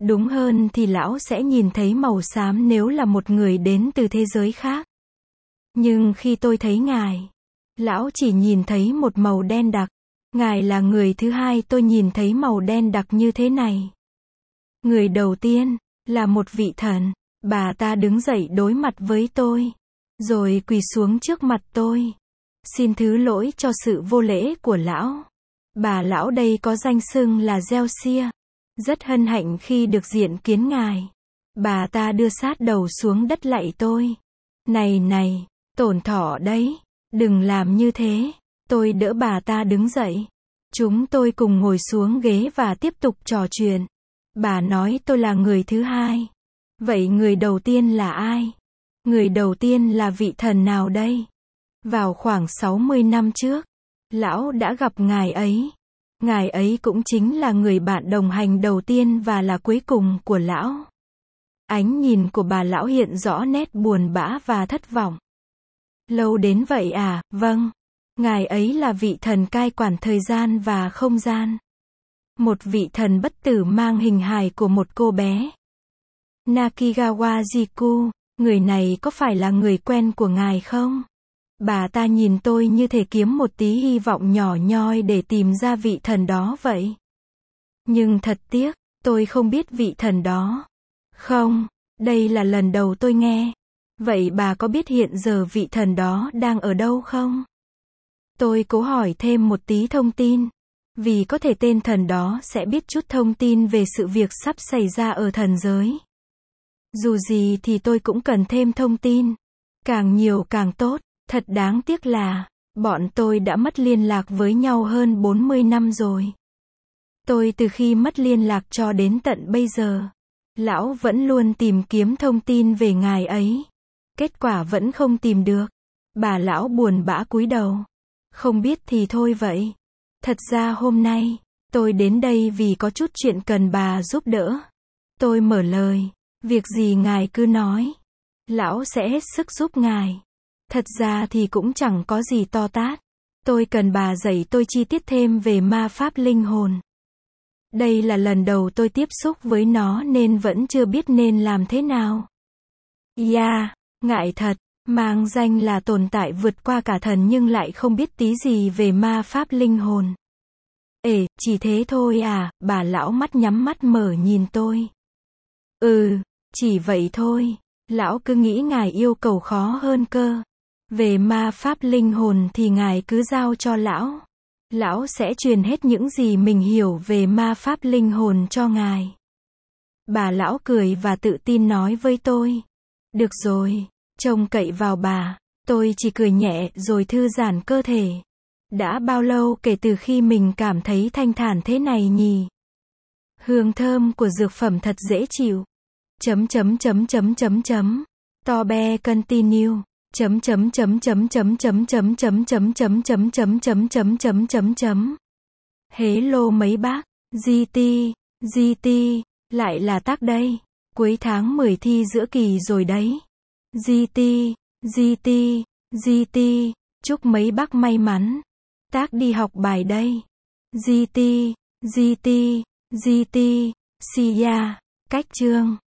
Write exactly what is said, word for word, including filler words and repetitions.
Đúng hơn thì lão sẽ nhìn thấy màu xám nếu là một người đến từ thế giới khác. Nhưng khi tôi thấy ngài, lão chỉ nhìn thấy một màu đen đặc. Ngài là người thứ hai tôi nhìn thấy màu đen đặc như thế này. Người đầu tiên là một vị thần. Bà ta đứng dậy đối mặt với tôi, rồi quỳ xuống trước mặt tôi. Xin thứ lỗi cho sự vô lễ của lão. Bà lão đây có danh xưng là Gieo-xia. Rất hân hạnh khi được diện kiến ngài. Bà ta đưa sát đầu xuống đất lạy tôi. Này này, Tổn Thọ đấy, đừng làm như thế. Tôi đỡ bà ta đứng dậy. Chúng tôi cùng ngồi xuống ghế và tiếp tục trò chuyện. Bà nói tôi là người thứ hai. Vậy người đầu tiên là ai? Người đầu tiên là vị thần nào đây? Vào khoảng sáu mươi năm trước, lão đã gặp ngài ấy. Ngài ấy cũng chính là người bạn đồng hành đầu tiên và là cuối cùng của lão. Ánh nhìn của bà lão hiện rõ nét buồn bã và thất vọng. Lâu đến vậy à? Vâng. Ngài ấy là vị thần cai quản thời gian và không gian. Một vị thần bất tử mang hình hài của một cô bé. Nakigawa Jiku, người này có phải là người quen của ngài không? Bà ta nhìn tôi như thể kiếm một tí hy vọng nhỏ nhoi để tìm ra vị thần đó vậy. Nhưng thật tiếc, tôi không biết vị thần đó. Không, đây là lần đầu tôi nghe. Vậy bà có biết hiện giờ vị thần đó đang ở đâu không? Tôi cố hỏi thêm một tí thông tin. Vì có thể tên thần đó sẽ biết chút thông tin về sự việc sắp xảy ra ở thần giới. Dù gì thì tôi cũng cần thêm thông tin. Càng nhiều càng tốt. Thật đáng tiếc là, bọn tôi đã mất liên lạc với nhau hơn bốn mươi năm rồi. Tôi từ khi mất liên lạc cho đến tận bây giờ, lão vẫn luôn tìm kiếm thông tin về ngài ấy. Kết quả vẫn không tìm được. Bà lão buồn bã cúi đầu. Không biết thì thôi vậy. Thật ra hôm nay, tôi đến đây vì có chút chuyện cần bà giúp đỡ. Tôi mở lời. Việc gì ngài cứ nói. Lão sẽ hết sức giúp ngài. Thật ra thì cũng chẳng có gì to tát. Tôi cần bà dạy tôi chi tiết thêm về ma pháp linh hồn. Đây là lần đầu tôi tiếp xúc với nó nên vẫn chưa biết nên làm thế nào. Yeah, ngại thật, mang danh là tồn tại vượt qua cả thần nhưng lại không biết tí gì về ma pháp linh hồn. Ê, chỉ thế thôi à? Bà lão mắt nhắm mắt mở nhìn tôi. Ừ, chỉ vậy thôi. Lão cứ nghĩ ngài yêu cầu khó hơn cơ. Về ma pháp linh hồn thì ngài cứ giao cho lão. Lão sẽ truyền hết những gì mình hiểu về ma pháp linh hồn cho ngài. Bà lão cười và tự tin nói với tôi. Được rồi, trông cậy vào bà. Tôi chỉ cười nhẹ rồi thư giãn cơ thể. Đã bao lâu kể từ khi mình cảm thấy thanh thản thế này nhỉ? Hương thơm của dược phẩm thật dễ chịu. Chấm chấm chấm chấm chấm chấm. To be continue. Chấm chấm chấm chấm chấm chấm chấm chấm chấm chấm chấm chấm chấm chấm chấm chấm chấm. Hello mấy bác. giê tê, giê tê, lại là tác đây. Cuối tháng mười thi giữa kỳ rồi đấy. giê tê, giê tê, giê tê, chúc mấy bác may mắn. Tác đi học bài đây. giê tê, giê tê, giê tê, see ya, cách chương.